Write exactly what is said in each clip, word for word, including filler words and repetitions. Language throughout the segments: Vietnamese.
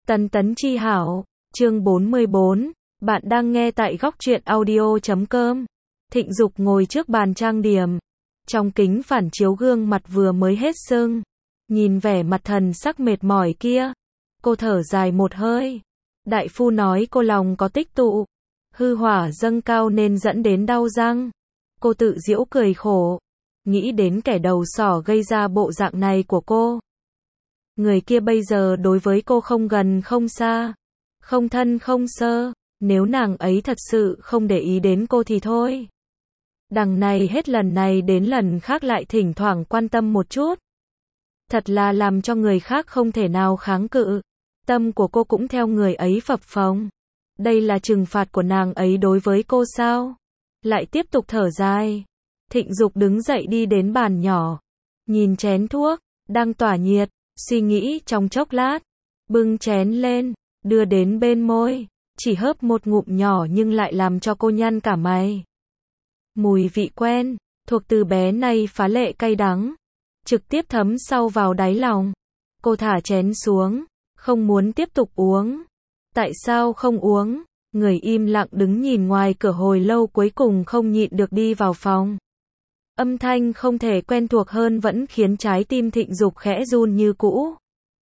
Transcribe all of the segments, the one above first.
Tấn tấn chi hảo, chương bốn mươi bốn, bạn đang nghe tại góc truyện audio chấm com. Thịnh Dục ngồi trước bàn trang điểm, trong kính phản chiếu gương mặt vừa mới hết sưng, nhìn vẻ mặt thần sắc mệt mỏi kia, cô thở dài một hơi. Đại phu nói cô lòng có tích tụ, hư hỏa dâng cao nên dẫn đến đau răng. Cô tự giễu cười khổ, nghĩ đến kẻ đầu sỏ gây ra bộ dạng này của cô. Người kia bây giờ đối với cô không gần không xa, không thân không sơ, nếu nàng ấy thật sự không để ý đến cô thì thôi. Đằng này hết lần này đến lần khác lại thỉnh thoảng quan tâm một chút. Thật là làm cho người khác không thể nào kháng cự. Tâm của cô cũng theo người ấy phập phồng. Đây là trừng phạt của nàng ấy đối với cô sao? Lại tiếp tục thở dài. Thịnh Dục đứng dậy đi đến bàn nhỏ, nhìn chén thuốc đang tỏa nhiệt, suy nghĩ trong chốc lát, bưng chén lên, đưa đến bên môi, chỉ hớp một ngụm nhỏ nhưng lại làm cho cô nhăn cả mày. Mùi vị quen, thuộc từ bé nay phá lệ cay đắng, trực tiếp thấm sâu vào đáy lòng. Cô thả chén xuống, không muốn tiếp tục uống. Tại sao không uống? Người im lặng đứng nhìn ngoài cửa hồi lâu cuối cùng không nhịn được đi vào phòng. Âm thanh không thể quen thuộc hơn vẫn khiến trái tim Thịnh Dục khẽ run như cũ.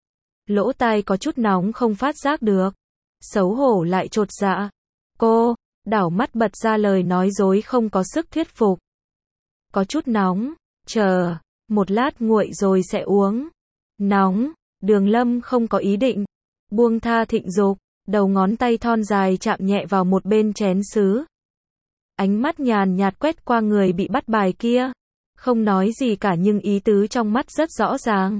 Lỗ tai có chút nóng không phát giác được. Xấu hổ lại chột dạ. Cô, đảo mắt bật ra lời nói dối không có sức thuyết phục. Có chút nóng, chờ, một lát nguội rồi sẽ uống. Nóng, Đường Lâm không có ý định buông tha Thịnh Dục, đầu ngón tay thon dài chạm nhẹ vào một bên chén sứ. Ánh mắt nhàn nhạt quét qua người bị bắt bài kia, không nói gì cả nhưng ý tứ trong mắt rất rõ ràng.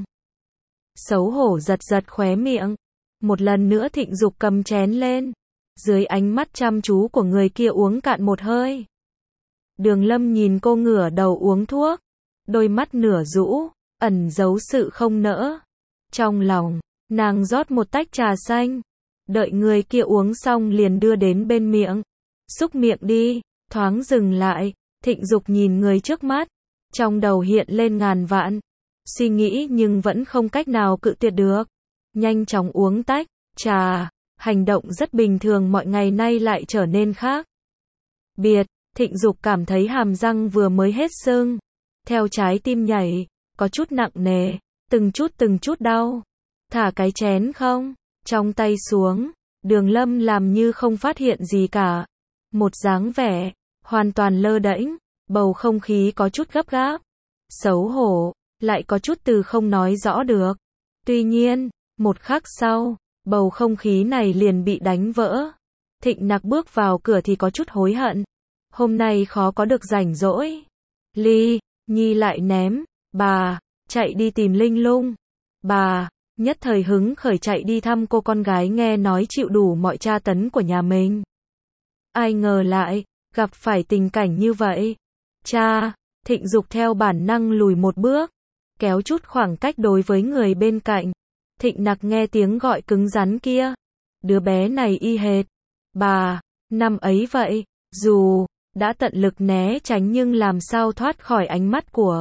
Xấu hổ giật giật khóe miệng, một lần nữa Thịnh Dục cầm chén lên, dưới ánh mắt chăm chú của người kia uống cạn một hơi. Đường Lâm nhìn cô ngửa đầu uống thuốc, đôi mắt nửa rũ, ẩn giấu sự không nỡ. Trong lòng, nàng rót một tách trà xanh, đợi người kia uống xong liền đưa đến bên miệng. Xúc miệng đi. Thoáng dừng lại, Thịnh Dục nhìn người trước mắt, trong đầu hiện lên ngàn vạn suy nghĩ nhưng vẫn không cách nào cự tuyệt được. Nhanh chóng uống tách trà, hành động rất bình thường mọi ngày nay lại trở nên khác biệt. Thịnh Dục cảm thấy hàm răng vừa mới hết sưng, theo trái tim nhảy, có chút nặng nề, từng chút từng chút đau. Thả cái chén không, trong tay xuống, Đường Lâm làm như không phát hiện gì cả. Một dáng vẻ hoàn toàn lơ đễnh, bầu không khí có chút gấp gáp, xấu hổ, lại có chút từ không nói rõ được. Tuy nhiên, một khắc sau, bầu không khí này liền bị đánh vỡ. Thịnh Nặc bước vào cửa thì có chút hối hận. Hôm nay khó có được rảnh rỗi. Ly, Nhi lại ném, bà, chạy đi tìm Linh Lung. Bà, nhất thời hứng khởi chạy đi thăm cô con gái nghe nói chịu đủ mọi tra tấn của nhà mình. Ai ngờ lại gặp phải tình cảnh như vậy. Cha, Thịnh Dục theo bản năng lùi một bước, kéo chút khoảng cách đối với người bên cạnh. Thịnh Nặc nghe tiếng gọi cứng rắn kia, đứa bé này y hệt bà, năm ấy vậy, dù đã tận lực né tránh nhưng làm sao thoát khỏi ánh mắt của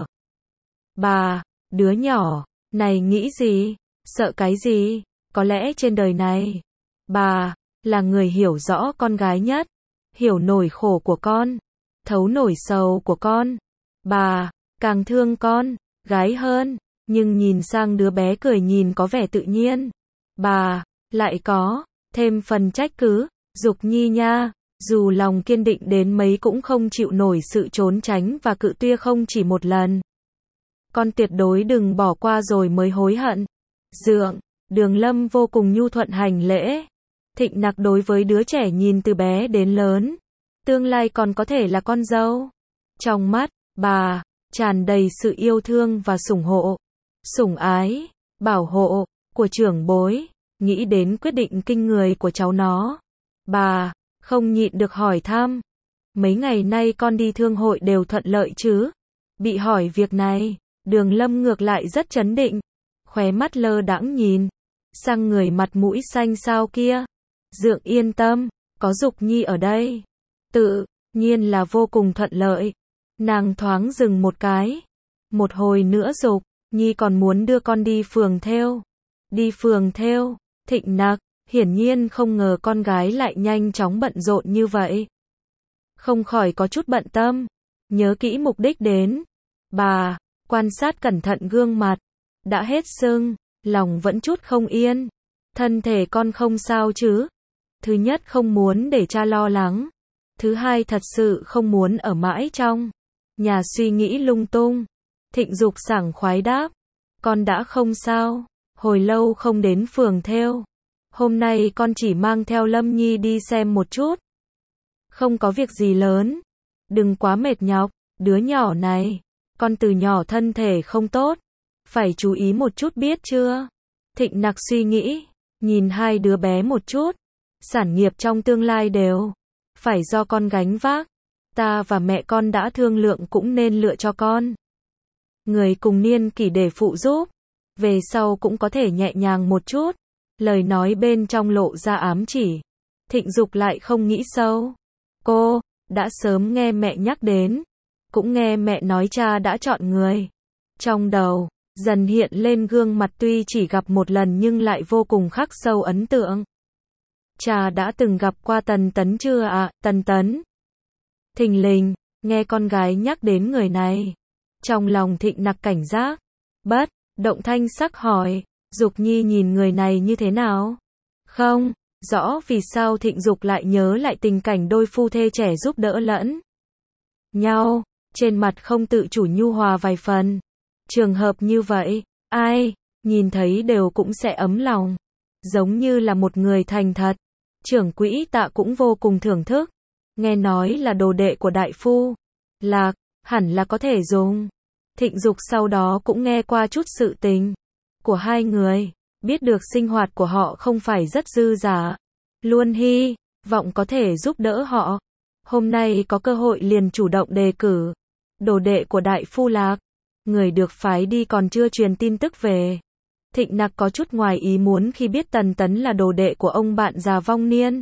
bà. Đứa nhỏ này nghĩ gì, sợ cái gì? Có lẽ trên đời này, bà là người hiểu rõ con gái nhất, hiểu nổi khổ của con, thấu nổi sầu của con. Bà càng thương con gái hơn, nhưng nhìn sang đứa bé cười nhìn có vẻ tự nhiên, bà lại có thêm phần trách cứ. Dục Nhi nha, dù lòng kiên định đến mấy cũng không chịu nổi sự trốn tránh và cự tuyệt không chỉ một lần. Con tuyệt đối đừng bỏ qua rồi mới hối hận. Dượng, Đường Lâm vô cùng nhu thuận hành lễ. Thịnh Nặc đối với đứa trẻ nhìn từ bé đến lớn, tương lai còn có thể là con dâu. Trong mắt bà tràn đầy sự yêu thương và sủng hộ, sủng ái, bảo hộ của trưởng bối. Nghĩ đến quyết định kinh người của cháu nó, bà không nhịn được hỏi thăm, mấy ngày nay con đi thương hội đều thuận lợi chứ? Bị hỏi việc này, Đường Lâm ngược lại rất trấn định, khóe mắt lơ đãng nhìn sang người mặt mũi xanh xao kia. Dượng yên tâm, có Dục Nhi ở đây, tự nhiên là vô cùng thuận lợi. Nàng thoáng dừng một cái, một hồi nữa Dục Nhi còn muốn đưa con đi phường thêu. Đi phường thêu? Thịnh Nặc Hiển nhiên không ngờ con gái lại nhanh chóng bận rộn như vậy. Không khỏi có chút bận tâm. Nhớ kỹ mục đích đến. Bà, quan sát cẩn thận gương mặt. Đã hết sưng, lòng vẫn chút không yên. Thân thể con không sao chứ? Thứ nhất không muốn để cha lo lắng. Thứ hai thật sự không muốn ở mãi trong nhà suy nghĩ lung tung. Thịnh Dục sảng khoái đáp. Con đã không sao. Hồi lâu không đến phường thêu. Hôm nay con chỉ mang theo Lâm Nhi đi xem một chút. Không có việc gì lớn. Đừng quá mệt nhọc. Đứa nhỏ này. Con từ nhỏ thân thể không tốt. Phải chú ý một chút biết chưa? Thịnh Nặc suy nghĩ. Nhìn hai đứa bé một chút. Sản nghiệp trong tương lai đều phải do con gánh vác. Ta và mẹ con đã thương lượng cũng nên lựa cho con người cùng niên kỷ để phụ giúp. Về sau cũng có thể nhẹ nhàng một chút. Lời nói bên trong lộ ra ám chỉ. Thịnh Dục lại không nghĩ sâu. Cô đã sớm nghe mẹ nhắc đến. Cũng nghe mẹ nói cha đã chọn người. Trong đầu dần hiện lên gương mặt tuy chỉ gặp một lần nhưng lại vô cùng khắc sâu ấn tượng. Cha đã từng gặp qua Tần Tấn chưa ạ? À? Tần Tấn. Thình lình, nghe con gái nhắc đến người này. Trong lòng Thịnh Nặc cảnh giác. Bất động thanh sắc hỏi. Dục Nhi nhìn người này như thế nào? Không rõ vì sao Thịnh Dục lại nhớ lại tình cảnh đôi phu thê trẻ giúp đỡ lẫn nhau. Trên mặt không tự chủ nhu hòa vài phần. Trường hợp như vậy, ai nhìn thấy đều cũng sẽ ấm lòng. Giống như là một người thành thật. Trưởng quỹ Tạ cũng vô cùng thưởng thức. Nghe nói là đồ đệ của đại phu Lạc, hẳn là có thể dùng. Thịnh Dục sau đó cũng nghe qua chút sự tình của hai người. Biết được sinh hoạt của họ không phải rất dư dả. Luôn hy vọng có thể giúp đỡ họ. Hôm nay có cơ hội liền chủ động đề cử. Đồ đệ của đại phu Lạc. Người được phái đi còn chưa truyền tin tức về. Thịnh Nặc có chút ngoài ý muốn khi biết Tần Tấn là đồ đệ của ông bạn già vong niên.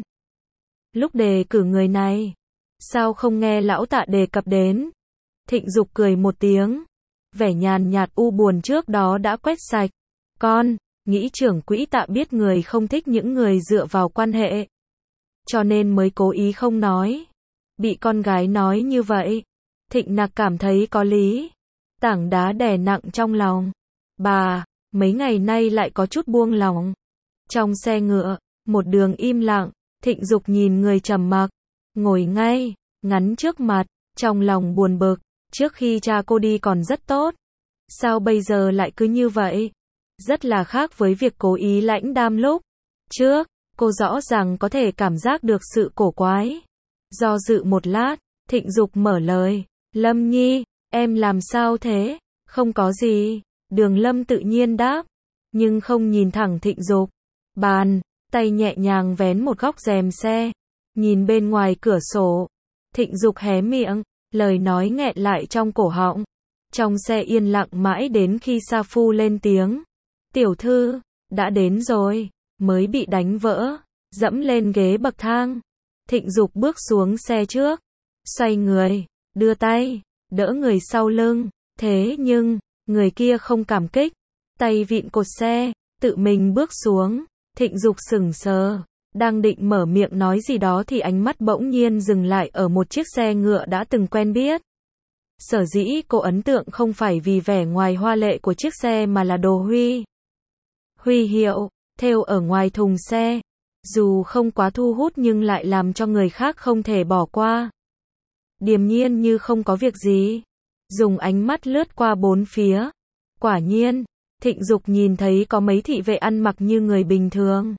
Lúc đề cử người này, sao không nghe lão Tạ đề cập đến? Thịnh Dục cười một tiếng. Vẻ nhàn nhạt u buồn trước đó đã quét sạch. Con, nghĩ trưởng quỹ Tạ biết người không thích những người dựa vào quan hệ. Cho nên mới cố ý không nói. Bị con gái nói như vậy. Thịnh Nặc cảm thấy có lý. Tảng đá đè nặng trong lòng. Bà, mấy ngày nay lại có chút buông lòng. Trong xe ngựa, một đường im lặng, Thịnh Dục nhìn người trầm mặc, ngồi ngay, ngắn trước mặt, trong lòng buồn bực, trước khi cha cô đi còn rất tốt. Sao bây giờ lại cứ như vậy? Rất là khác với việc cố ý lãnh đam lúc trước, cô rõ ràng có thể cảm giác được sự cổ quái. Do dự một lát, Thịnh Dục mở lời, Lâm Nhi, em làm sao thế? Không có gì. Đường Lâm tự nhiên đáp, nhưng không nhìn thẳng Thịnh Dục. Bàn tay nhẹ nhàng vén một góc rèm xe, nhìn bên ngoài cửa sổ. Thịnh Dục hé miệng, lời nói nghẹn lại trong cổ họng. Trong xe yên lặng mãi đến khi Sa Phu lên tiếng. Tiểu thư, đã đến rồi, mới bị đánh vỡ, dẫm lên ghế bậc thang. Thịnh Dục bước xuống xe trước, xoay người, đưa tay, đỡ người sau lưng. Thế nhưng, người kia không cảm kích, tay vịn cột xe, tự mình bước xuống. Thịnh Dục sững sờ, đang định mở miệng nói gì đó thì ánh mắt bỗng nhiên dừng lại ở một chiếc xe ngựa đã từng quen biết. Sở dĩ cô ấn tượng không phải vì vẻ ngoài hoa lệ của chiếc xe mà là đồ huy huy hiệu thêu ở ngoài thùng xe, dù không quá thu hút nhưng lại làm cho người khác không thể bỏ qua. Điềm nhiên như không có việc gì, dùng ánh mắt lướt qua bốn phía. Quả nhiên, Thịnh Dục nhìn thấy có mấy thị vệ ăn mặc như người bình thường.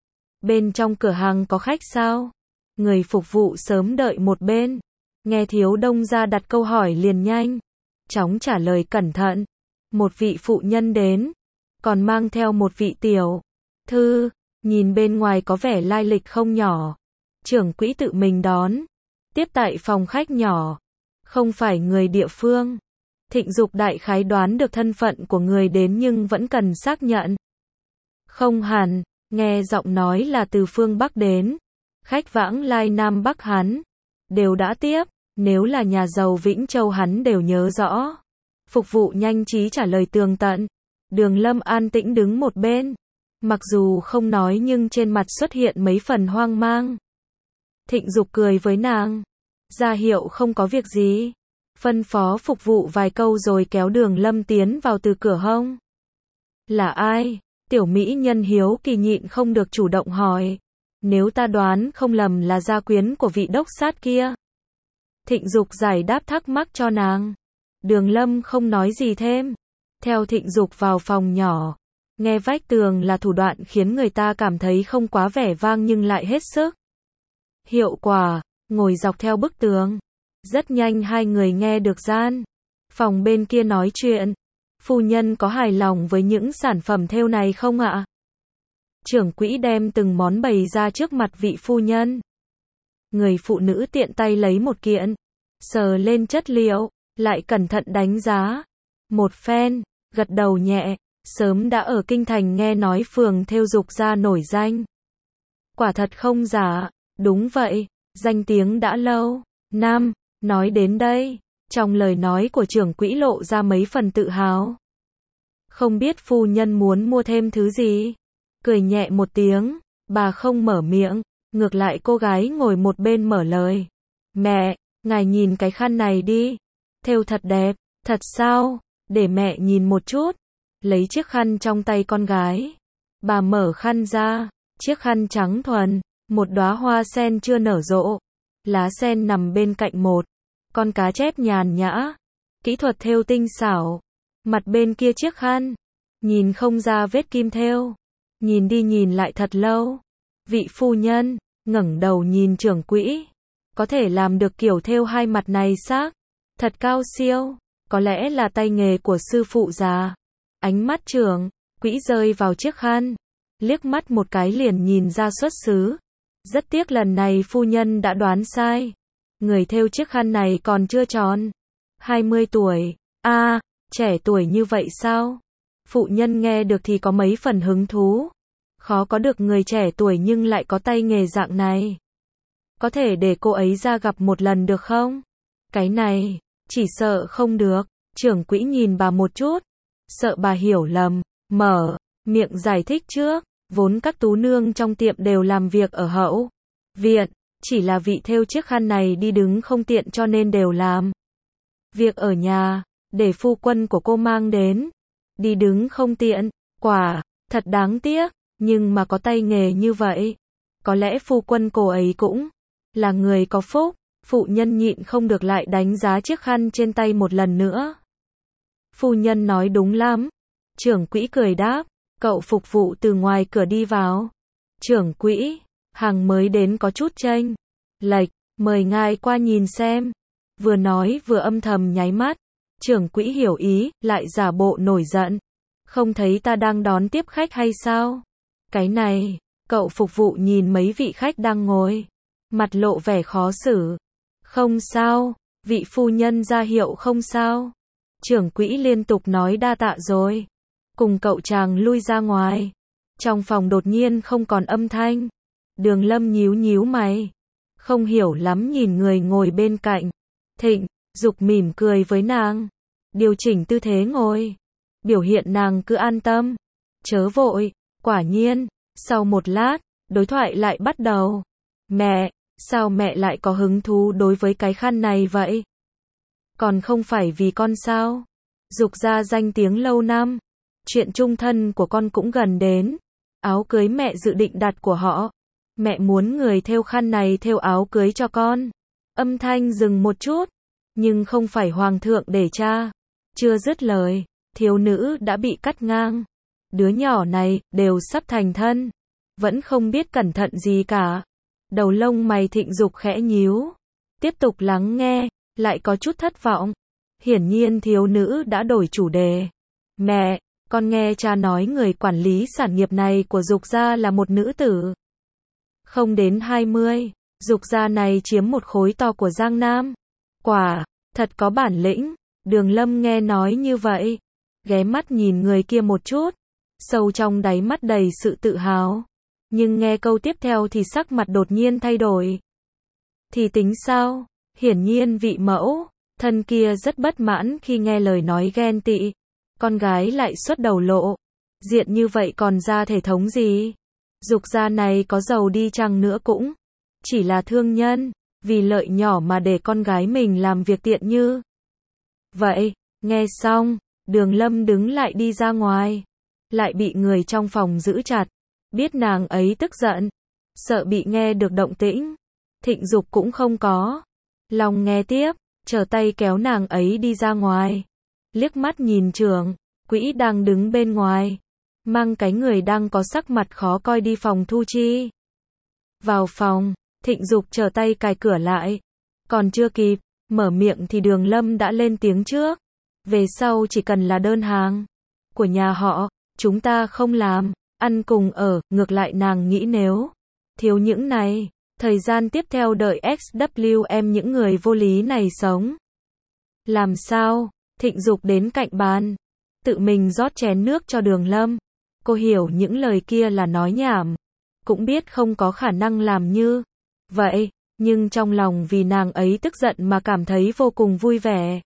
Bên trong cửa hàng có khách sao? Người phục vụ sớm đợi một bên. Nghe Thiếu Đông ra đặt câu hỏi liền nhanh chóng trả lời cẩn thận. Một vị phụ nhân đến, còn mang theo một vị tiểu thư, nhìn bên ngoài có vẻ lai lịch không nhỏ. Trưởng quỹ tự mình đón, tiếp tại phòng khách nhỏ, không phải người địa phương. Thịnh Dục đại khái đoán được thân phận của người đến nhưng vẫn cần xác nhận. Không hẳn, nghe giọng nói là từ phương Bắc đến. Khách vãng lai Nam Bắc hắn đều đã tiếp, nếu là nhà giàu Vĩnh Châu hắn đều nhớ rõ. Phục vụ nhanh trí trả lời tường tận. Đường Lâm an tĩnh đứng một bên, Mặc dù không nói nhưng trên mặt xuất hiện mấy phần hoang mang. Thịnh Dục cười với nàng, ra hiệu không có việc gì, phân phó phục vụ vài câu rồi kéo Đường Lâm tiến vào từ cửa hông. Là ai? Tiểu mỹ nhân hiếu kỳ nhịn không được chủ động hỏi. Nếu ta đoán không lầm là gia quyến của vị đốc sát kia. Thịnh Dục giải đáp thắc mắc cho nàng. Đường Lâm không nói gì thêm. Theo Thịnh Dục vào phòng nhỏ. Nghe vách tường là thủ đoạn khiến người ta cảm thấy không quá vẻ vang nhưng lại hết sức hiệu quả, ngồi dọc theo bức tường. Rất nhanh hai người nghe được gian phòng bên kia nói chuyện. Phu nhân có hài lòng với những sản phẩm thêu này không ạ? Trưởng quỹ đem từng món bày ra trước mặt vị phu nhân. Người phụ nữ tiện tay lấy một kiện, sờ lên chất liệu, lại cẩn thận đánh giá. Một phen, gật đầu nhẹ, sớm đã ở kinh thành nghe nói phường thêu Dục gia nổi danh. Quả thật không giả, đúng vậy, danh tiếng đã lâu. Nam, nói đến đây, trong lời nói của trưởng quỹ lộ ra mấy phần tự hào. Không biết phu nhân muốn mua thêm thứ gì? Cười nhẹ một tiếng, bà không mở miệng, ngược lại cô gái ngồi một bên mở lời. Mẹ, ngài nhìn cái khăn này đi. Thêu thật đẹp, thật sao? Để mẹ nhìn một chút. Lấy chiếc khăn trong tay con gái. Bà mở khăn ra, chiếc khăn trắng thuần, một đóa hoa sen chưa nở rộ. Lá sen nằm bên cạnh một con cá chép nhàn nhã. Kỹ thuật thêu tinh xảo. Mặt bên kia chiếc khăn, nhìn không ra vết kim thêu. Nhìn đi nhìn lại thật lâu. Vị phu nhân ngẩng đầu nhìn trưởng quỹ. Có thể làm được kiểu thêu hai mặt này xác thật cao siêu. Có lẽ là tay nghề của sư phụ già. Ánh mắt trưởng quỹ rơi vào chiếc khăn, liếc mắt một cái liền nhìn ra xuất xứ. Rất tiếc lần này phu nhân đã đoán sai. Người thêu chiếc khăn này còn chưa tròn hai mươi tuổi. A, à, trẻ tuổi như vậy sao? Phụ nhân nghe được thì có mấy phần hứng thú. Khó có được người trẻ tuổi nhưng lại có tay nghề dạng này. Có thể để cô ấy ra gặp một lần được không? Cái này, chỉ sợ không được. Trưởng quỹ nhìn bà một chút, sợ bà hiểu lầm, mở miệng giải thích trước. Vốn các tú nương trong tiệm đều làm việc ở hậu viện, chỉ là vị thêu chiếc khăn này đi đứng không tiện cho nên đều làm việc ở nhà, để phu quân của cô mang đến. Đi đứng không tiện, quả thật đáng tiếc, nhưng mà có tay nghề như vậy, có lẽ phu quân cô ấy cũng là người có phúc. Phụ nhân nhịn không được lại đánh giá chiếc khăn trên tay một lần nữa. Phu nhân nói đúng lắm. Trưởng quỹ cười đáp. Cậu phục vụ từ ngoài cửa đi vào. Trưởng quỹ, hàng mới đến có chút chênh lệch, mời ngài qua nhìn xem. Vừa nói vừa âm thầm nháy mắt. Trưởng quỹ hiểu ý, lại giả bộ nổi giận. Không thấy ta đang đón tiếp khách hay sao? Cái này, cậu phục vụ nhìn mấy vị khách đang ngồi, mặt lộ vẻ khó xử. Không sao, vị phu nhân ra hiệu không sao. Trưởng quỹ liên tục nói đa tạ rồi. Cùng cậu chàng lui ra ngoài. Trong phòng đột nhiên không còn âm thanh. Đường Lâm nhíu nhíu mày, không hiểu lắm nhìn người ngồi bên cạnh. Thịnh Dục mỉm cười với nàng, điều chỉnh tư thế ngồi, biểu hiện nàng cứ an tâm, chớ vội. Quả nhiên, sau một lát, đối thoại lại bắt đầu. Mẹ, sao mẹ lại có hứng thú đối với cái khăn này vậy? Còn không phải vì con sao? Dục gia danh tiếng lâu năm, chuyện chung thân của con cũng gần đến. Áo cưới mẹ dự định đặt của họ. Mẹ muốn người thêu khăn này thêu áo cưới cho con. Âm thanh dừng một chút, nhưng không phải hoàng thượng để cha. Chưa dứt lời, thiếu nữ đã bị cắt ngang. Đứa nhỏ này đều sắp thành thân, vẫn không biết cẩn thận gì cả. Đầu lông mày Thịnh Dục khẽ nhíu, tiếp tục lắng nghe, lại có chút thất vọng. Hiển nhiên thiếu nữ đã đổi chủ đề. Mẹ, con nghe cha nói người quản lý sản nghiệp này của Dục gia là một nữ tử. Không đến hai mươi, Dục gia này chiếm một khối to của Giang Nam. Quả, thật có bản lĩnh. Đường Lâm nghe nói như vậy, ghé mắt nhìn người kia một chút, sâu trong đáy mắt đầy sự tự hào. Nhưng nghe câu tiếp theo thì sắc mặt đột nhiên thay đổi. Thì tính sao? Hiển nhiên vị mẫu thân kia rất bất mãn khi nghe lời nói ghen tị. Con gái lại xuất đầu lộ. Diện như vậy còn ra thể thống gì? Dục gia này có giàu đi chăng nữa cũng chỉ là thương nhân, vì lợi nhỏ mà để con gái mình làm việc tiện như vậy. Nghe xong, Đường Lâm đứng lại đi ra ngoài, lại bị người trong phòng giữ chặt. Biết nàng ấy tức giận, sợ bị nghe được động tĩnh, Thịnh Dục cũng không có lòng nghe tiếp, trở tay kéo nàng ấy đi ra ngoài. Liếc mắt nhìn Trưởng Quỹ đang đứng bên ngoài, mang cái người đang có sắc mặt khó coi đi phòng thu chi. Vào phòng, Thịnh Dục trở tay cài cửa lại, còn chưa kịp mở miệng thì Đường Lâm đã lên tiếng trước. Về sau chỉ cần là đơn hàng của nhà họ, chúng ta không làm, ăn cùng ở, ngược lại nàng nghĩ nếu thiếu những này, thời gian tiếp theo đợi ét vê em những người vô lý này sống. Làm sao? Thịnh Dục đến cạnh bàn, tự mình rót chén nước cho Đường Lâm. Cô hiểu những lời kia là nói nhảm, cũng biết không có khả năng làm như vậy, nhưng trong lòng vì nàng ấy tức giận mà cảm thấy vô cùng vui vẻ.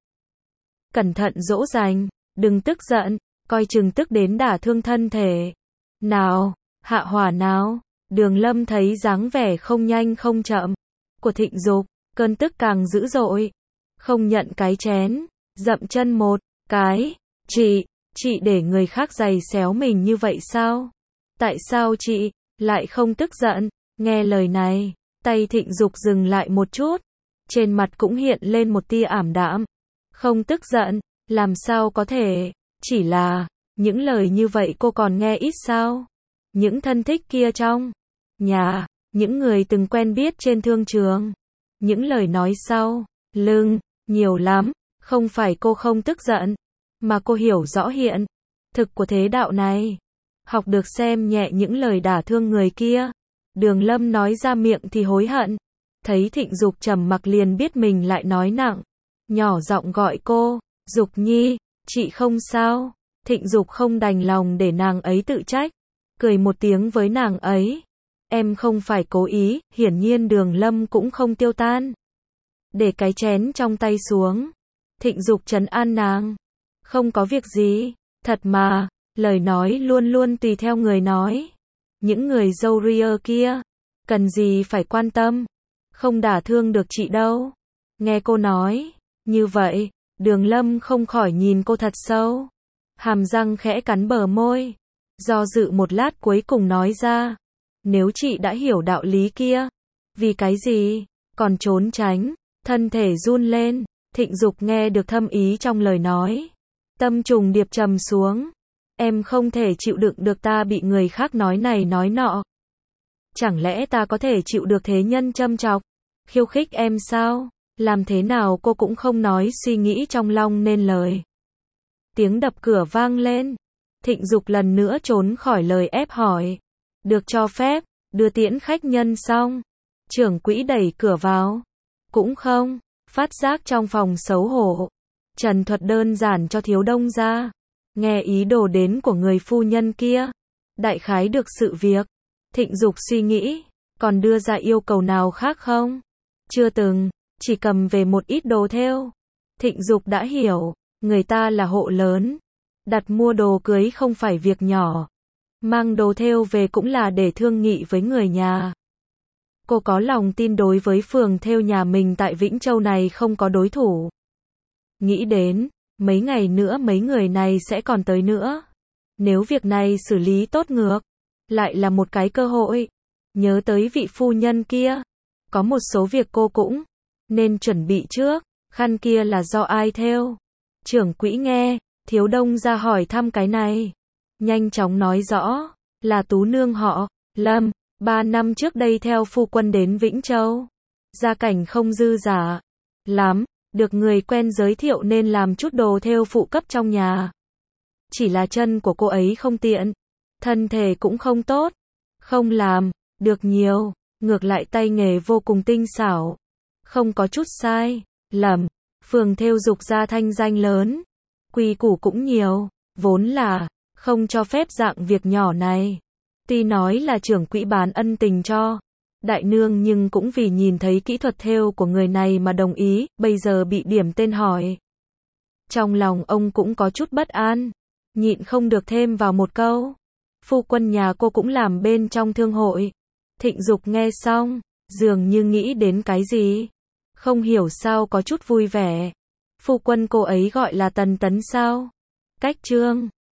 Cẩn thận dỗ dành, đừng tức giận, coi chừng tức đến đả thương thân thể. Nào, hạ hỏa nào. Đường Lâm thấy dáng vẻ không nhanh không chậm của Thịnh Dục, cơn tức càng dữ dội. Không nhận cái chén, dậm chân một cái. Chị, chị để người khác giày xéo mình như vậy sao? Tại sao chị lại không tức giận? Nghe lời này, tay Thịnh Dục dừng lại một chút, trên mặt cũng hiện lên một tia ảm đạm. Không tức giận, làm sao có thể? Chỉ là, những lời như vậy cô còn nghe ít sao? Những thân thích kia trong nhà, những người từng quen biết trên thương trường, những lời nói sau lưng, nhiều lắm. Không phải cô không tức giận, mà cô hiểu rõ hiện thực của thế đạo này. Học được xem nhẹ những lời đả thương người kia. Đường Lâm nói ra miệng thì hối hận. Thấy Thịnh Dục trầm mặc liền biết mình lại nói nặng. Nhỏ giọng gọi cô, Dục Nhi, chị không sao. Thịnh Dục không đành lòng để nàng ấy tự trách, cười một tiếng với nàng ấy. Em không phải cố ý. Hiển nhiên Đường Lâm cũng không tiêu tan, để cái chén trong tay xuống. Thịnh Dục trấn an nàng, không có việc gì, thật mà, lời nói luôn luôn tùy theo người nói. Những người dâu ria kia, cần gì phải quan tâm, không đả thương được chị đâu. Nghe cô nói như vậy, Đường Lâm không khỏi nhìn cô thật sâu, hàm răng khẽ cắn bờ môi, do dự một lát cuối cùng nói ra, nếu chị đã hiểu đạo lý kia, vì cái gì còn trốn tránh? Thân thể run lên. Thịnh Dục nghe được thâm ý trong lời nói, tâm trùng điệp trầm xuống. Em không thể chịu đựng được ta bị người khác nói này nói nọ. Chẳng lẽ ta có thể chịu được thế nhân châm chọc, khiêu khích em sao? Làm thế nào cô cũng không nói suy nghĩ trong lòng nên lời. Tiếng đập cửa vang lên. Thịnh Dục lần nữa trốn khỏi lời ép hỏi. Được cho phép, đưa tiễn khách nhân xong. Trưởng quỹ đẩy cửa vào. Cũng không phát giác trong phòng xấu hổ. Trần thuật đơn giản cho Thiếu Đông ra. Nghe ý đồ đến của người phu nhân kia. Đại khái được sự việc. Thịnh Dục suy nghĩ, còn đưa ra yêu cầu nào khác không? Chưa từng, chỉ cầm về một ít đồ thêu. Thịnh Dục đã hiểu, người ta là hộ lớn. Đặt mua đồ cưới không phải việc nhỏ. Mang đồ thêu về cũng là để thương nghị với người nhà. Cô có lòng tin đối với phường thêu nhà mình tại Vĩnh Châu này không có đối thủ. Nghĩ đến, mấy ngày nữa mấy người này sẽ còn tới nữa. Nếu việc này xử lý tốt ngược, lại là một cái cơ hội. Nhớ tới vị phu nhân kia, có một số việc cô cũng nên chuẩn bị trước. Khăn kia là do ai thêu? Trưởng quỹ nghe Thiếu Đông ra hỏi thăm cái này, nhanh chóng nói rõ, là Tú nương họ Lâm, ba năm trước đây theo phu quân đến Vĩnh Châu. Gia cảnh không dư giả lắm, được người quen giới thiệu nên làm chút đồ thêu phụ cấp trong nhà. Chỉ là chân của cô ấy không tiện, thân thể cũng không tốt, không làm được nhiều, ngược lại tay nghề vô cùng tinh xảo, không có chút sai lầm. Phường thêu Dục gia thanh danh lớn, quy củ cũng nhiều, vốn là không cho phép dạng việc nhỏ này. Tuy nói là trưởng quỹ bán ân tình cho đại nương nhưng cũng vì nhìn thấy kỹ thuật thêu của người này mà đồng ý. Bây giờ bị điểm tên hỏi, trong lòng ông cũng có chút bất an. nhịn không được thêm vào một câu. Phu quân nhà cô cũng làm bên trong thương hội. Thịnh Dục nghe xong, dường như nghĩ đến cái gì. Không hiểu sao có chút vui vẻ. Phu quân cô ấy gọi là Tần Tấn sao? Cách Trương